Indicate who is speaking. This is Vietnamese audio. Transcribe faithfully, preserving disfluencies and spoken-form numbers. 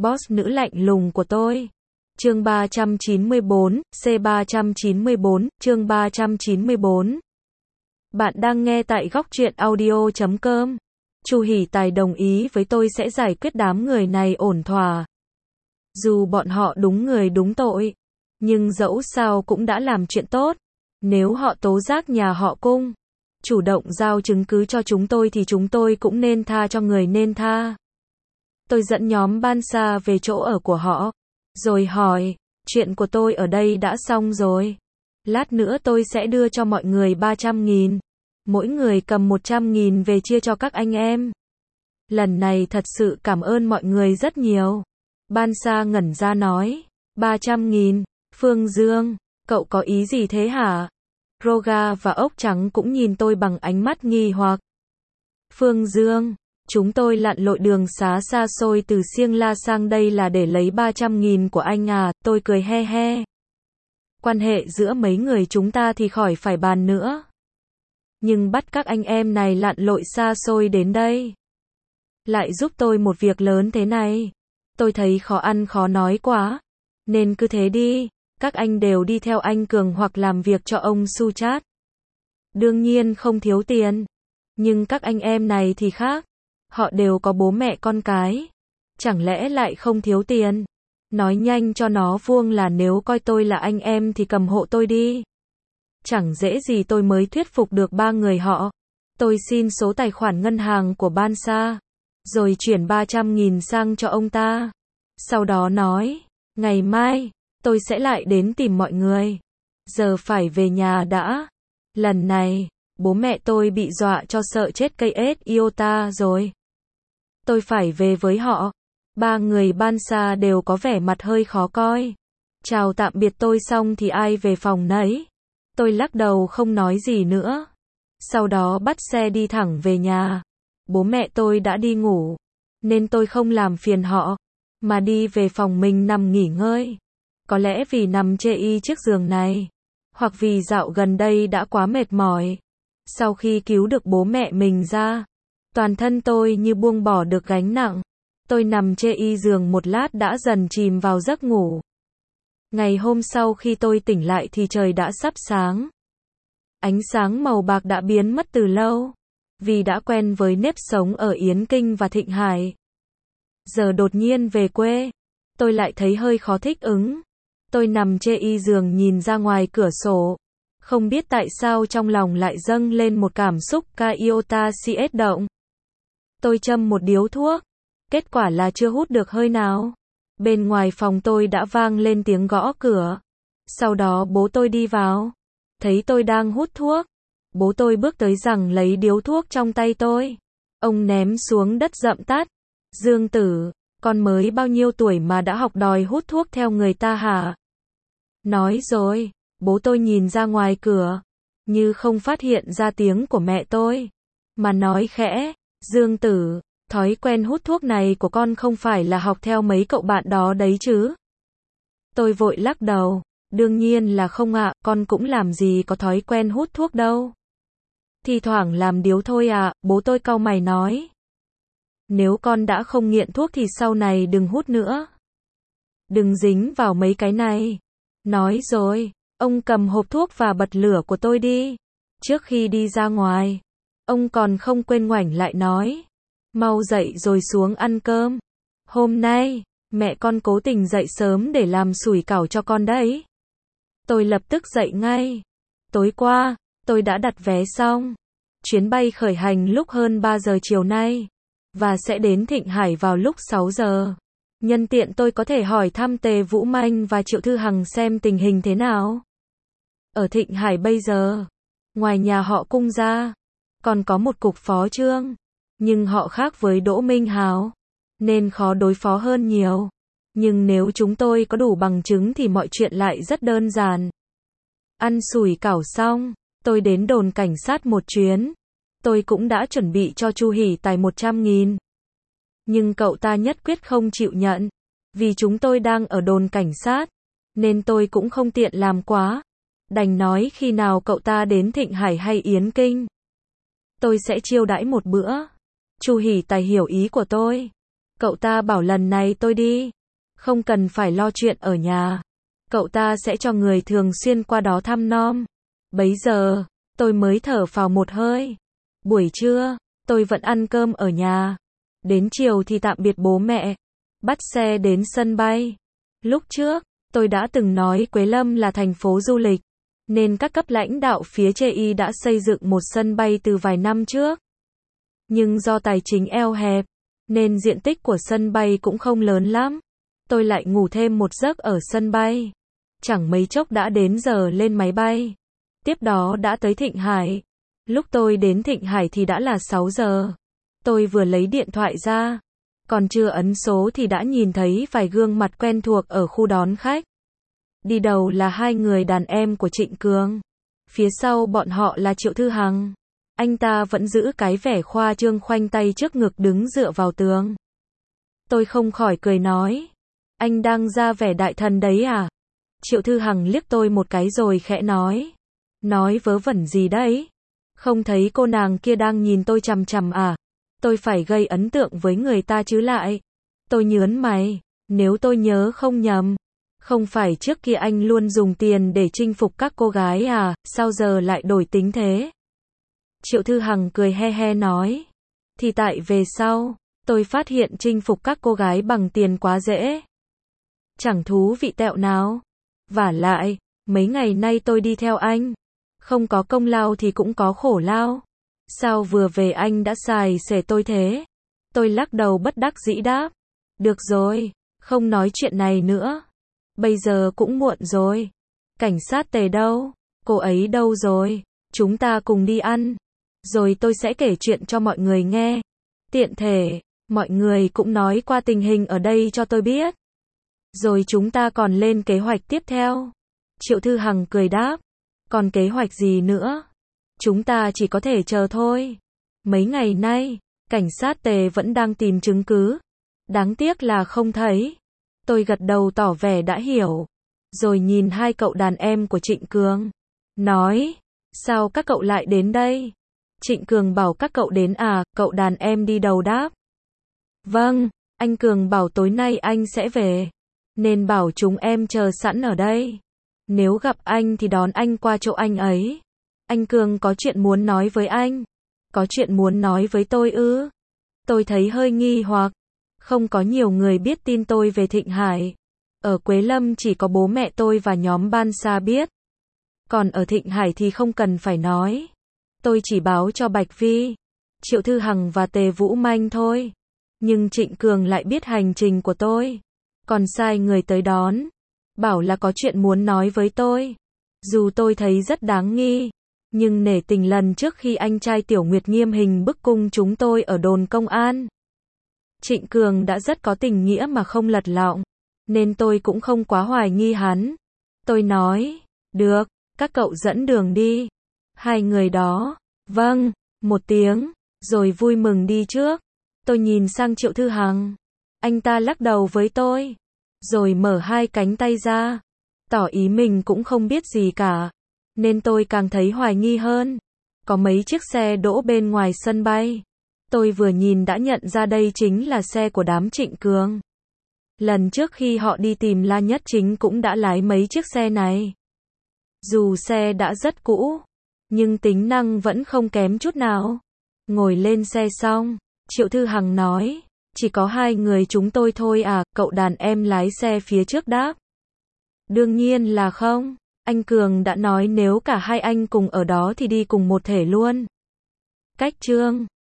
Speaker 1: boss nữ lạnh lùng của tôi. Chương ba trăm chín mươi bốn, C ba trăm chín mươi bốn, chương ba trăm chín mươi bốn. Bạn đang nghe tại góc truyện audio chấm com. Chu Hỷ Tài đồng ý với tôi sẽ giải quyết đám người này ổn thỏa. Dù bọn họ đúng người đúng tội, nhưng dẫu sao cũng đã làm chuyện tốt. Nếu họ tố giác nhà họ Cung, chủ động giao chứng cứ cho chúng tôi thì chúng tôi cũng nên tha cho người nên tha. Tôi dẫn nhóm Ban Sa về chỗ ở của họ, rồi hỏi, chuyện của tôi ở đây đã xong rồi. Lát nữa tôi sẽ đưa cho mọi người ba trăm nghìn. Mỗi người cầm một trăm nghìn về chia cho các anh em. Lần này thật sự cảm ơn mọi người rất nhiều. Ban Sa ngẩn ra nói, ba trăm nghìn, Phương Dương, cậu có ý gì thế hả? Roga và ốc trắng cũng nhìn tôi bằng ánh mắt nghi hoặc. Phương Dương, chúng tôi lặn lội đường xá xa xôi từ Siêng La sang đây là để lấy ba trăm nghìn của anh à, tôi cười he he. Quan hệ giữa mấy người chúng ta thì khỏi phải bàn nữa. Nhưng bắt các anh em này lặn lội xa xôi đến đây, lại giúp tôi một việc lớn thế này. Tôi thấy khó ăn khó nói quá. Nên cứ thế đi, các anh đều đi theo anh Cường hoặc làm việc cho ông Suchat. Đương nhiên không thiếu tiền. Nhưng các anh em này thì khác. Họ đều có bố mẹ con cái. Chẳng lẽ lại không thiếu tiền? Nói nhanh cho nó vuông là nếu coi tôi là anh em thì cầm hộ tôi đi. Chẳng dễ gì tôi mới thuyết phục được ba người họ. Tôi xin số tài khoản ngân hàng của Ban Sa, rồi chuyển ba trăm nghìn sang cho ông ta. Sau đó nói, ngày mai, tôi sẽ lại đến tìm mọi người. Giờ phải về nhà đã. Lần này, bố mẹ tôi bị dọa cho sợ chết cây ết iota rồi. Tôi phải về với họ. Ba người Ban Sa đều có vẻ mặt hơi khó coi. Chào tạm biệt tôi xong thì ai về phòng nấy. Tôi lắc đầu không nói gì nữa. Sau đó bắt xe đi thẳng về nhà. Bố mẹ tôi đã đi ngủ, nên tôi không làm phiền họ, mà đi về phòng mình nằm nghỉ ngơi. Có lẽ vì nằm chê y chiếc giường này, hoặc vì dạo gần đây đã quá mệt mỏi. Sau khi cứu được bố mẹ mình ra, toàn thân tôi như buông bỏ được gánh nặng. Tôi nằm chê y giường một lát đã dần chìm vào giấc ngủ. Ngày hôm sau khi tôi tỉnh lại thì trời đã sắp sáng. Ánh sáng màu bạc đã biến mất từ lâu, vì đã quen với nếp sống ở Yến Kinh và Thịnh Hải. Giờ đột nhiên về quê, tôi lại thấy hơi khó thích ứng. Tôi nằm chê y giường nhìn ra ngoài cửa sổ. Không biết tại sao trong lòng lại dâng lên một cảm xúc ca iota cs động. Tôi châm một điếu thuốc. Kết quả là chưa hút được hơi nào. Bên ngoài phòng tôi đã vang lên tiếng gõ cửa. Sau đó bố tôi đi vào. Thấy tôi đang hút thuốc, bố tôi bước tới rằng lấy điếu thuốc trong tay tôi. Ông ném xuống đất rậm tắt. Dương Tử, con mới bao nhiêu tuổi mà đã học đòi hút thuốc theo người ta hả? Nói rồi, bố tôi nhìn ra ngoài cửa, như không phát hiện ra tiếng của mẹ tôi, mà nói khẽ, Dương Tử, thói quen hút thuốc này của con không phải là học theo mấy cậu bạn đó đấy chứ? Tôi vội lắc đầu, đương nhiên là không ạ, con cũng làm gì có thói quen hút thuốc đâu. Thì thoảng làm điếu thôi à, bố tôi cau mày nói. Nếu con đã không nghiện thuốc thì sau này đừng hút nữa. Đừng dính vào mấy cái này. Nói rồi, ông cầm hộp thuốc và bật lửa của tôi đi. Trước khi đi ra ngoài, ông còn không quên ngoảnh lại nói, mau dậy rồi xuống ăn cơm. Hôm nay, mẹ con cố tình dậy sớm để làm sủi cảo cho con đấy. Tôi lập tức dậy ngay. Tối qua, tôi đã đặt vé xong. Chuyến bay khởi hành lúc hơn ba giờ chiều nay, và sẽ đến Thịnh Hải vào lúc sáu giờ. Nhân tiện tôi có thể hỏi thăm Tề Vũ Manh và Triệu Thư Hằng xem tình hình thế nào. Ở Thịnh Hải bây giờ, ngoài nhà họ Cung ra, còn có một cục phó trương. Nhưng họ khác với Đỗ Minh Hào, nên khó đối phó hơn nhiều. Nhưng nếu chúng tôi có đủ bằng chứng thì mọi chuyện lại rất đơn giản. Ăn sủi cảo xong, tôi đến đồn cảnh sát một chuyến. Tôi cũng đã chuẩn bị cho Chu Hỷ Tài một trăm nghìn. Nhưng cậu ta nhất quyết không chịu nhận. Vì chúng tôi đang ở đồn cảnh sát, nên tôi cũng không tiện làm quá. Đành nói khi nào cậu ta đến Thịnh Hải hay Yến Kinh, tôi sẽ chiêu đãi một bữa. Chu Hỷ Tài hiểu ý của tôi. Cậu ta bảo lần này tôi đi, không cần phải lo chuyện ở nhà. Cậu ta sẽ cho người thường xuyên qua đó thăm nom. Bấy giờ, tôi mới thở phào một hơi. Buổi trưa, tôi vẫn ăn cơm ở nhà. Đến chiều thì tạm biệt bố mẹ. Bắt xe đến sân bay. Lúc trước, tôi đã từng nói Quế Lâm là thành phố du lịch, nên các cấp lãnh đạo phía chê i đã xây dựng một sân bay từ vài năm trước. Nhưng do tài chính eo hẹp, nên diện tích của sân bay cũng không lớn lắm. Tôi lại ngủ thêm một giấc ở sân bay. Chẳng mấy chốc đã đến giờ lên máy bay. Tiếp đó đã tới Thịnh Hải. Lúc tôi đến Thịnh Hải thì đã là sáu giờ. Tôi vừa lấy điện thoại ra, còn chưa ấn số thì đã nhìn thấy vài gương mặt quen thuộc ở khu đón khách. Đi đầu là hai người đàn em của Trịnh Cường. Phía sau bọn họ là Triệu Thư Hằng. Anh ta vẫn giữ cái vẻ khoa trương khoanh tay trước ngực đứng dựa vào tường. Tôi không khỏi cười nói, anh đang ra vẻ đại thần đấy à? Triệu Thư Hằng liếc tôi một cái rồi khẽ nói, nói vớ vẩn gì đấy? Không thấy cô nàng kia đang nhìn tôi chằm chằm à? Tôi phải gây ấn tượng với người ta chứ lại. Tôi nhớn mày, nếu tôi nhớ không nhầm, không phải trước kia anh luôn dùng tiền để chinh phục các cô gái à, sao giờ lại đổi tính thế? Triệu Thư Hằng cười he he nói, thì tại về sau, tôi phát hiện chinh phục các cô gái bằng tiền quá dễ. Chẳng thú vị tẹo nào. Vả lại, mấy ngày nay tôi đi theo anh, không có công lao thì cũng có khổ lao. Sao vừa về anh đã xài xể tôi thế? Tôi lắc đầu bất đắc dĩ đáp, được rồi, không nói chuyện này nữa. Bây giờ cũng muộn rồi. Cảnh sát Tề đâu? Cô ấy đâu rồi? Chúng ta cùng đi ăn. Rồi tôi sẽ kể chuyện cho mọi người nghe. Tiện thể, mọi người cũng nói qua tình hình ở đây cho tôi biết. Rồi chúng ta còn lên kế hoạch tiếp theo. Triệu Thư Hằng cười đáp, còn kế hoạch gì nữa? Chúng ta chỉ có thể chờ thôi. Mấy ngày nay, cảnh sát Tề vẫn đang tìm chứng cứ. Đáng tiếc là không thấy. Tôi gật đầu tỏ vẻ đã hiểu. Rồi nhìn hai cậu đàn em của Trịnh Cường. Nói, sao các cậu lại đến đây? Trịnh Cường bảo các cậu đến à, cậu đàn em đi đầu đáp. Vâng, anh Cường bảo tối nay anh sẽ về. Nên bảo chúng em chờ sẵn ở đây. Nếu gặp anh thì đón anh qua chỗ anh ấy. Anh Cường có chuyện muốn nói với anh. Có chuyện muốn nói với tôi ư? Tôi thấy hơi nghi hoặc. Không có nhiều người biết tin tôi về Thịnh Hải. Ở Quế Lâm chỉ có bố mẹ tôi và nhóm ban xa biết. Còn ở Thịnh Hải thì không cần phải nói. Tôi chỉ báo cho Bạch Vi, Triệu Thư Hằng và Tề Vũ Manh thôi. Nhưng Trịnh Cường lại biết hành trình của tôi. Còn sai người tới đón. Bảo là có chuyện muốn nói với tôi. Dù tôi thấy rất đáng nghi. Nhưng nể tình lần trước khi anh trai Tiểu Nguyệt nghiêm hình bức cung chúng tôi ở đồn công an. Trịnh Cường đã rất có tình nghĩa mà không lật lọng. Nên tôi cũng không quá hoài nghi hắn. Tôi nói, được, các cậu dẫn đường đi. Hai người đó, vâng, một tiếng, rồi vui mừng đi trước. Tôi nhìn sang Triệu Thư Hằng. Anh ta lắc đầu với tôi. Rồi mở hai cánh tay ra. Tỏ ý mình cũng không biết gì cả. Nên tôi càng thấy hoài nghi hơn. Có mấy chiếc xe đỗ bên ngoài sân bay. Tôi vừa nhìn đã nhận ra đây chính là xe của đám Trịnh Cường. Lần trước khi họ đi tìm La Nhất Chính cũng đã lái mấy chiếc xe này. Dù xe đã rất cũ, nhưng tính năng vẫn không kém chút nào. Ngồi lên xe xong, Triệu Thư Hằng nói, chỉ có hai người chúng tôi thôi à, cậu đàn em lái xe phía trước đáp. Đương nhiên là không, anh Cường đã nói nếu cả hai anh cùng ở đó thì đi cùng một thể luôn. Cách chương